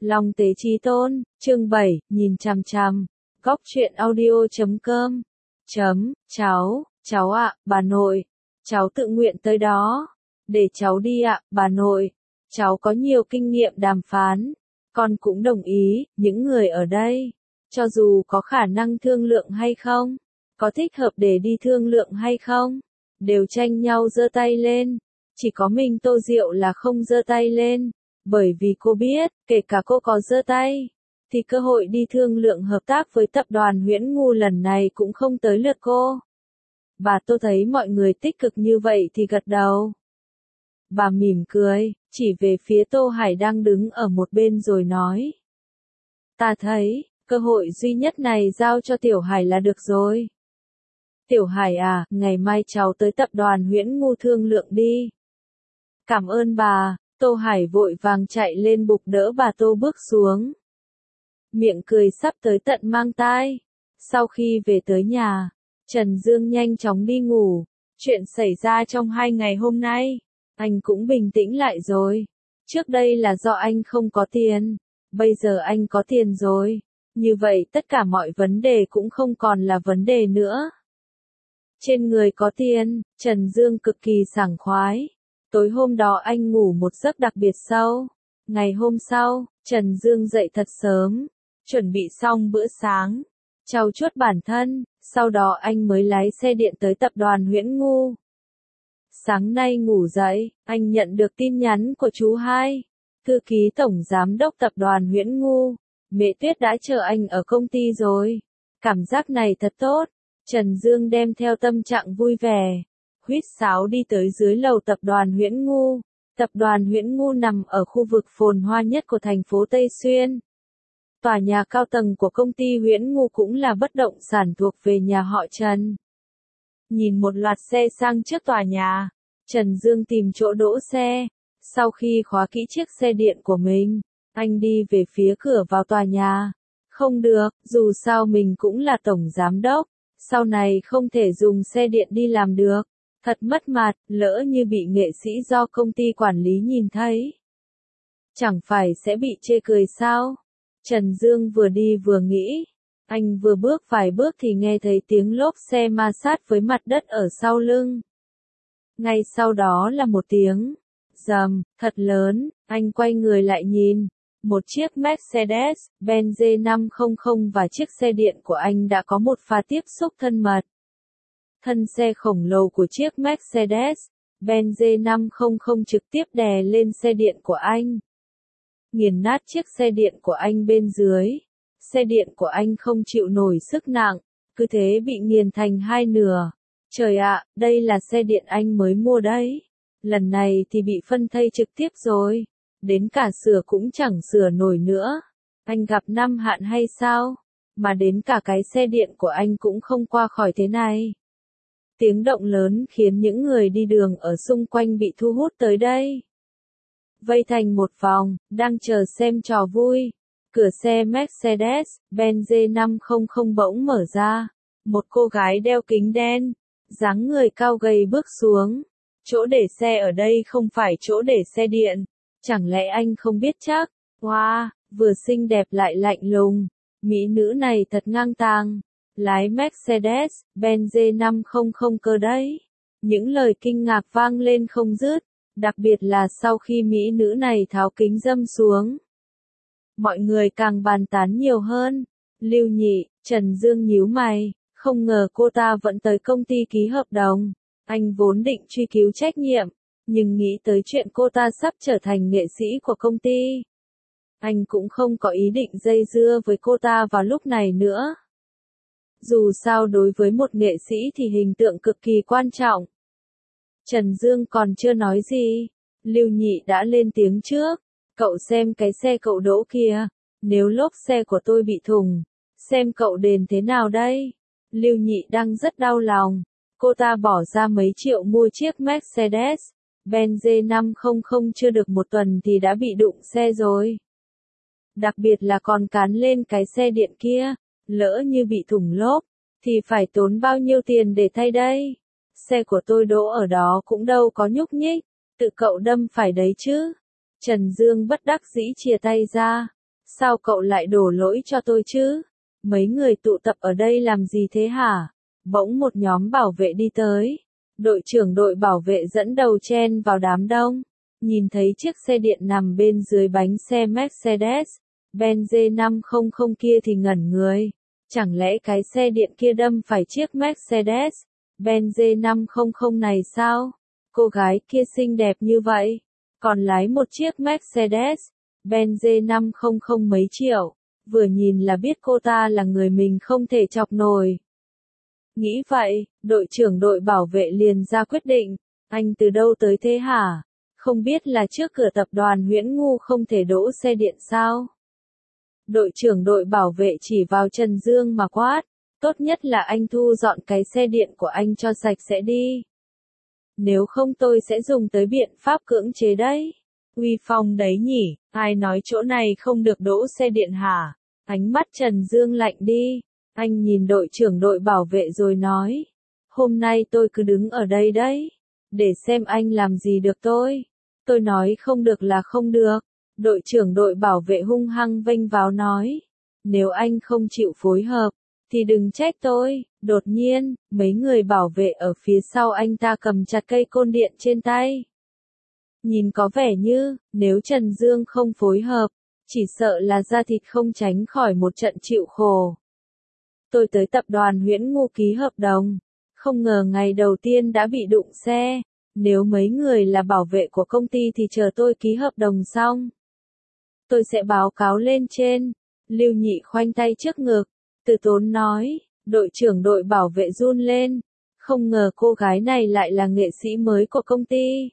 Long tế chí tôn, chương 7, nhìn chằm chằm. Góc truyện audio.com. Cháu ạ, bà nội. Cháu tự nguyện tới đó. Để cháu đi ạ, bà nội. Cháu có nhiều kinh nghiệm đàm phán. Con cũng đồng ý, những người ở đây, cho dù có khả năng thương lượng hay không, có thích hợp để đi thương lượng hay không, đều tranh nhau giơ tay lên. Chỉ có mình Tô Diệu là không giơ tay lên, bởi vì cô biết, kể cả cô có giơ tay, thì cơ hội đi thương lượng hợp tác với tập đoàn Huyễn Ngu lần này cũng không tới lượt cô. Bà Tô thấy mọi người tích cực như vậy thì gật đầu. Bà mỉm cười, chỉ về phía Tô Hải đang đứng ở một bên rồi nói. Ta thấy, cơ hội duy nhất này giao cho Tiểu Hải là được rồi. Tiểu Hải à, ngày mai cháu tới tập đoàn Huyễn Ngu thương lượng đi. Cảm ơn bà. Tô Hải vội vàng chạy lên bục đỡ bà Tô bước xuống. Miệng cười sắp tới tận mang tai. Sau khi về tới nhà, Trần Dương nhanh chóng đi ngủ. Chuyện xảy ra trong 2 ngày hôm nay, anh cũng bình tĩnh lại rồi. Trước đây là do anh không có tiền, bây giờ anh có tiền rồi. Như vậy tất cả mọi vấn đề cũng không còn là vấn đề nữa. Trên người có tiền, Trần Dương cực kỳ sảng khoái. Tối hôm đó anh ngủ một giấc đặc biệt sâu. Ngày hôm sau, Trần Dương dậy thật sớm, chuẩn bị xong bữa sáng, trau chuốt bản thân, sau đó anh mới lái xe điện tới tập đoàn Huyễn Ngu. Sáng nay ngủ dậy, anh nhận được tin nhắn của chú Hai, thư ký tổng giám đốc tập đoàn Huyễn Ngu. Mẹ Tuyết đã chờ anh ở công ty rồi. Cảm giác này thật tốt. Trần Dương đem theo tâm trạng vui vẻ, huýt sáo đi tới dưới lầu tập đoàn Huyễn Ngu. Tập đoàn Huyễn Ngu nằm ở khu vực phồn hoa nhất của thành phố Tây Xuyên. Tòa nhà cao tầng của công ty Huyễn Ngu cũng là bất động sản thuộc về nhà họ Trần. Nhìn một loạt xe sang trước tòa nhà, Trần Dương tìm chỗ đỗ xe. Sau khi khóa kỹ chiếc xe điện của mình, anh đi về phía cửa vào tòa nhà. Không được, dù sao mình cũng là tổng giám đốc, sau này không thể dùng xe điện đi làm được. Thật mất mặt, lỡ như bị nghệ sĩ do công ty quản lý nhìn thấy, chẳng phải sẽ bị chê cười sao? Trần Dương vừa đi vừa nghĩ. Anh vừa bước vài bước thì nghe thấy tiếng lốp xe ma sát với mặt đất ở sau lưng. Ngay sau đó là một tiếng rầm thật lớn. Anh quay người lại nhìn. Một chiếc Mercedes-Benz G500 và chiếc xe điện của anh đã có một pha tiếp xúc thân mật. Thân xe khổng lồ của chiếc Mercedes-Benz G500 trực tiếp đè lên xe điện của anh, nghiền nát chiếc xe điện của anh bên dưới. Xe điện của anh không chịu nổi sức nặng, cứ thế bị nghiền thành hai nửa. Trời ạ, đây là xe điện anh mới mua đấy. Lần này thì bị phân thây trực tiếp rồi. Đến cả sửa cũng chẳng sửa nổi nữa. Anh gặp năm hạn hay sao? Mà đến cả cái xe điện của anh cũng không qua khỏi thế này. Tiếng động lớn khiến những người đi đường ở xung quanh bị thu hút tới đây. Vây thành một vòng, đang chờ xem trò vui. Cửa xe Mercedes-Benz G500 bỗng mở ra. Một cô gái đeo kính đen, dáng người cao gầy bước xuống. Chỗ để xe ở đây không phải chỗ để xe điện. Chẳng lẽ anh không biết chắc? Wow, vừa xinh đẹp lại lạnh lùng. Mỹ nữ này thật ngang tàng. Lái Mercedes-Benz G500 cơ đấy. Những lời kinh ngạc vang lên không dứt. Đặc biệt là sau khi mỹ nữ này tháo kính râm xuống. Mọi người càng bàn tán nhiều hơn. Lưu Nhị, Trần Dương nhíu mày. Không ngờ cô ta vẫn tới công ty ký hợp đồng. Anh vốn định truy cứu trách nhiệm, nhưng nghĩ tới chuyện cô ta sắp trở thành nghệ sĩ của công ty, anh cũng không có ý định dây dưa với cô ta vào lúc này nữa. Dù sao đối với một nghệ sĩ thì hình tượng cực kỳ quan trọng. Trần Dương còn chưa nói gì, Lưu Nhị đã lên tiếng trước. Cậu xem cái xe cậu đỗ kìa, nếu lốp xe của tôi bị thủng, xem cậu đền thế nào đây? Lưu Nhị đang rất đau lòng. Cô ta bỏ ra mấy triệu mua chiếc Mercedes-Benz G500 chưa được một tuần thì đã bị đụng xe rồi. Đặc biệt là còn cán lên cái xe điện kia, lỡ như bị thủng lốp, thì phải tốn bao nhiêu tiền để thay đây? Xe của tôi đỗ ở đó cũng đâu có nhúc nhích, tự cậu đâm phải đấy chứ. Trần Dương bất đắc dĩ chìa tay ra. Sao cậu lại đổ lỗi cho tôi chứ? Mấy người tụ tập ở đây làm gì thế hả? Bỗng một nhóm bảo vệ đi tới. Đội trưởng đội bảo vệ dẫn đầu chen vào đám đông. Nhìn thấy chiếc xe điện nằm bên dưới bánh xe Mercedes-Benz G500 kia thì ngẩn người. Chẳng lẽ cái xe điện kia đâm phải chiếc Mercedes-Benz G500 này sao? Cô gái kia xinh đẹp như vậy, còn lái một chiếc Mercedes-Benz G500 mấy triệu. Vừa nhìn là biết cô ta là người mình không thể chọc nổi. Nghĩ vậy, đội trưởng đội bảo vệ liền ra quyết định. Anh từ đâu tới thế hả? Không biết là trước cửa tập đoàn Huyễn Ngu không thể đỗ xe điện sao? Đội trưởng đội bảo vệ chỉ vào Trần Dương mà quát. Tốt nhất là anh thu dọn cái xe điện của anh cho sạch sẽ đi. Nếu không tôi sẽ dùng tới biện pháp cưỡng chế đấy. Uy phong đấy nhỉ, ai nói chỗ này không được đỗ xe điện hả? Ánh mắt Trần Dương lạnh đi. Anh nhìn đội trưởng đội bảo vệ rồi nói. Hôm nay tôi cứ đứng ở đây đấy. Để xem anh làm gì được tôi. Tôi nói không được là không được. Đội trưởng đội bảo vệ hung hăng vênh vào nói. Nếu anh không chịu phối hợp, thì đừng trách tôi. Đột nhiên, mấy người bảo vệ ở phía sau anh ta cầm chặt cây côn điện trên tay. Nhìn có vẻ như, nếu Trần Dương không phối hợp, chỉ sợ là da thịt không tránh khỏi một trận chịu khổ. Tôi tới tập đoàn Huyễn Ngu ký hợp đồng. Không ngờ ngày đầu tiên đã bị đụng xe. Nếu mấy người là bảo vệ của công ty thì chờ tôi ký hợp đồng xong. Tôi sẽ báo cáo lên trên. Lưu Nhị khoanh tay trước ngực. Từ tốn nói. Đội trưởng đội bảo vệ run lên. Không ngờ cô gái này lại là nghệ sĩ mới của công ty.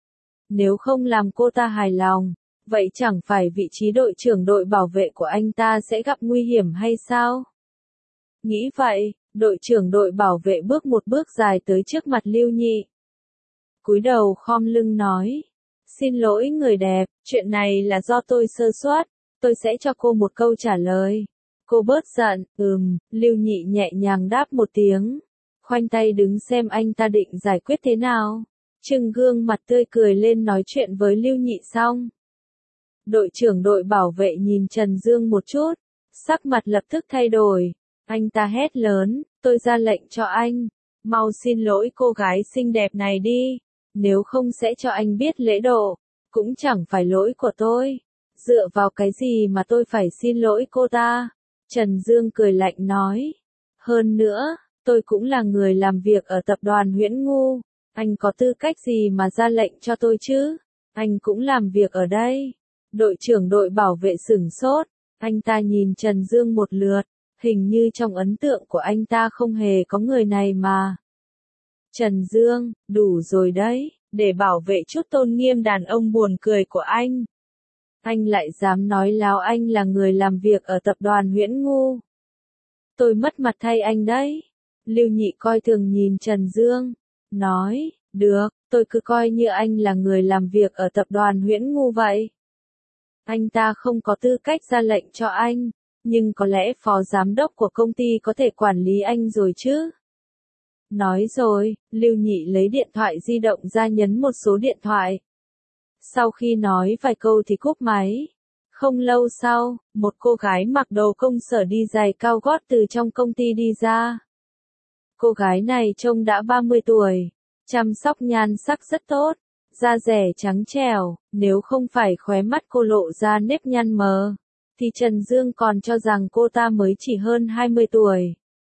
Nếu không làm cô ta hài lòng, vậy chẳng phải vị trí đội trưởng đội bảo vệ của anh ta sẽ gặp nguy hiểm hay sao? Nghĩ vậy, đội trưởng đội bảo vệ bước một bước dài tới trước mặt Lưu Nhị. Cúi đầu khom lưng nói. Xin lỗi người đẹp, chuyện này là do tôi sơ suất, tôi sẽ cho cô một câu trả lời. Cô bớt giận, Lưu Nhị nhẹ nhàng đáp một tiếng. Khoanh tay đứng xem anh ta định giải quyết thế nào. Trưng gương mặt tươi cười lên nói chuyện với Lưu Nhị xong. Đội trưởng đội bảo vệ nhìn Trần Dương một chút, sắc mặt lập tức thay đổi. Anh ta hét lớn, tôi ra lệnh cho anh, mau xin lỗi cô gái xinh đẹp này đi, nếu không sẽ cho anh biết lễ độ, cũng chẳng phải lỗi của tôi. Dựa vào cái gì mà tôi phải xin lỗi cô ta? Trần Dương cười lạnh nói. Hơn nữa, tôi cũng là người làm việc ở tập đoàn Huyễn Ngu, anh có tư cách gì mà ra lệnh cho tôi chứ? Anh cũng làm việc ở đây. Đội trưởng đội bảo vệ sửng sốt, anh ta nhìn Trần Dương một lượt. Hình như trong ấn tượng của anh ta không hề có người này mà. Trần Dương, đủ rồi đấy, để bảo vệ chút tôn nghiêm đàn ông buồn cười của anh. Anh lại dám nói láo anh là người làm việc ở tập đoàn Huyễn Ngu. Tôi mất mặt thay anh đấy. Lưu Nhị coi thường nhìn Trần Dương, nói, được, tôi cứ coi như anh là người làm việc ở tập đoàn Huyễn Ngu vậy. Anh ta không có tư cách ra lệnh cho anh. Nhưng có lẽ phó giám đốc của công ty có thể quản lý anh rồi chứ? Nói rồi, Lưu Nhị lấy điện thoại di động ra nhấn một số điện thoại. Sau khi nói vài câu thì cúp máy. Không lâu sau, một cô gái mặc đồ công sở đi giày cao gót từ trong công ty đi ra. Cô gái này trông đã 30 tuổi, chăm sóc nhan sắc rất tốt, da rẻ trắng trẻo, nếu không phải khóe mắt cô lộ ra nếp nhăn mờ, thì Trần Dương còn cho rằng cô ta mới chỉ hơn 20 tuổi.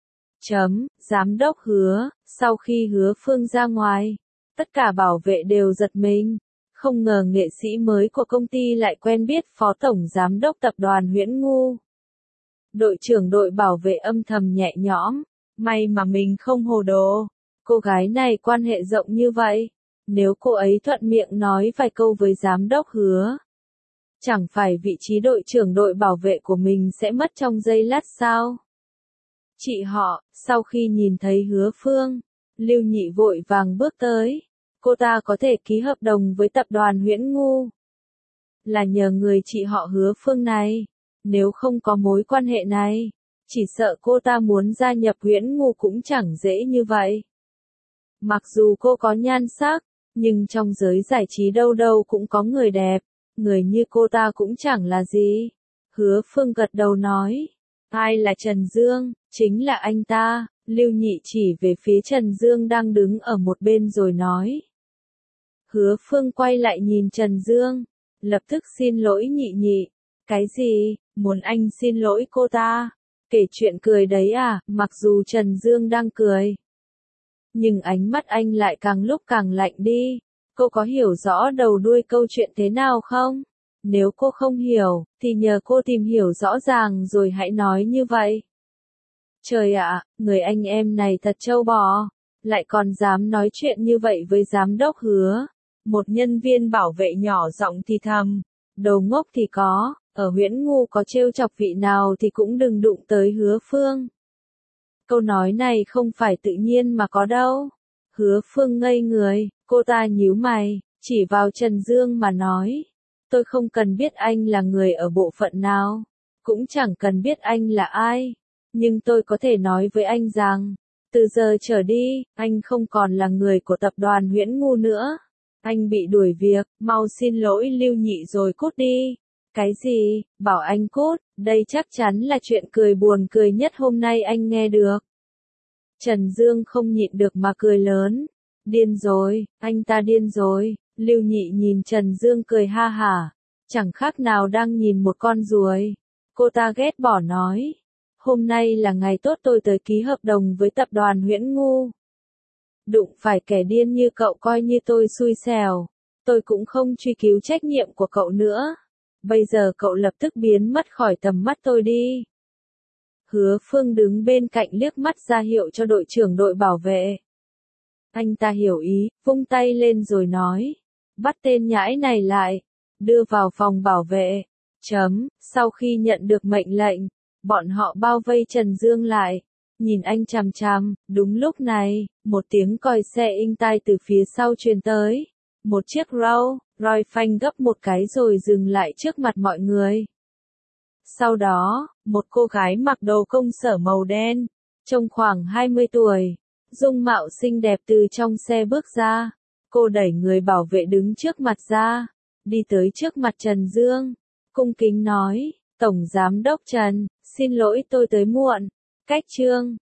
Giám đốc Hứa, sau khi Hứa Phương ra ngoài, tất cả bảo vệ đều giật mình. Không ngờ nghệ sĩ mới của công ty lại quen biết phó tổng giám đốc tập đoàn Huyễn Ngu. Đội trưởng đội bảo vệ âm thầm nhẹ nhõm, may mà mình không hồ đồ. Cô gái này quan hệ rộng như vậy, nếu cô ấy thuận miệng nói vài câu với giám đốc Hứa, chẳng phải vị trí đội trưởng đội bảo vệ của mình sẽ mất trong giây lát sao? Chị họ, sau khi nhìn thấy Hứa Phương, Lưu Nhị vội vàng bước tới. Cô ta có thể ký hợp đồng với tập đoàn Huyễn Ngu là nhờ người chị họ Hứa Phương này. Nếu không có mối quan hệ này, chỉ sợ cô ta muốn gia nhập Huyễn Ngu cũng chẳng dễ như vậy. Mặc dù cô có nhan sắc, nhưng trong giới giải trí đâu đâu cũng có người đẹp, người như cô ta cũng chẳng là gì. Hứa Phương gật đầu nói. Ai là Trần Dương? Chính là anh ta. Lưu Nhị chỉ về phía Trần Dương đang đứng ở một bên rồi nói. Hứa Phương quay lại nhìn Trần Dương. Lập tức xin lỗi Nhị Nhị. Cái gì? Muốn anh xin lỗi cô ta? Kể chuyện cười đấy à? Mặc dù Trần Dương đang cười, nhưng ánh mắt anh lại càng lúc càng lạnh đi. Cô có hiểu rõ đầu đuôi câu chuyện thế nào không? Nếu cô không hiểu, thì nhờ cô tìm hiểu rõ ràng rồi hãy nói như vậy. Trời ạ, người anh em này thật trâu bò, lại còn dám nói chuyện như vậy với giám đốc Hứa. Một nhân viên bảo vệ nhỏ giọng thì thầm, đồ ngốc thì có, ở Huyễn Ngu có trêu chọc vị nào thì cũng đừng đụng tới Hứa Phương. Câu nói này không phải tự nhiên mà có đâu. Hứa Phương ngây người, cô ta nhíu mày, chỉ vào Trần Dương mà nói. Tôi không cần biết anh là người ở bộ phận nào, cũng chẳng cần biết anh là ai. Nhưng tôi có thể nói với anh rằng, từ giờ trở đi, anh không còn là người của tập đoàn Huyễn Ngu nữa. Anh bị đuổi việc, mau xin lỗi Lưu Nhị rồi cút đi. Cái gì? Bảo anh cút, đây chắc chắn là chuyện cười buồn cười nhất hôm nay anh nghe được. Trần Dương không nhịn được mà cười lớn. Điên rồi, anh ta điên rồi. Lưu Nhị nhìn Trần Dương cười ha hả, chẳng khác nào đang nhìn một con ruồi. Cô ta ghét bỏ nói. Hôm nay là ngày tốt tôi tới ký hợp đồng với tập đoàn Huyễn Ngu. Đụng phải kẻ điên như cậu coi như tôi xui xẻo. Tôi cũng không truy cứu trách nhiệm của cậu nữa. Bây giờ cậu lập tức biến mất khỏi tầm mắt tôi đi. Hứa Phương đứng bên cạnh liếc mắt ra hiệu cho đội trưởng đội bảo vệ. Anh ta hiểu ý, vung tay lên rồi nói. Bắt tên nhãi này lại, đưa vào phòng bảo vệ. Sau khi nhận được mệnh lệnh, bọn họ bao vây Trần Dương lại, nhìn anh chằm chằm. Đúng lúc này, một tiếng còi xe inh tai từ phía sau truyền tới. Một chiếc Rolls Royce phanh gấp một cái rồi dừng lại trước mặt mọi người. Sau đó, một cô gái mặc đồ công sở màu đen, trông khoảng 20 tuổi, dung mạo xinh đẹp từ trong xe bước ra. Cô đẩy người bảo vệ đứng trước mặt ra, đi tới trước mặt Trần Dương, cung kính nói, Tổng Giám đốc Trần, xin lỗi tôi tới muộn. Cách chương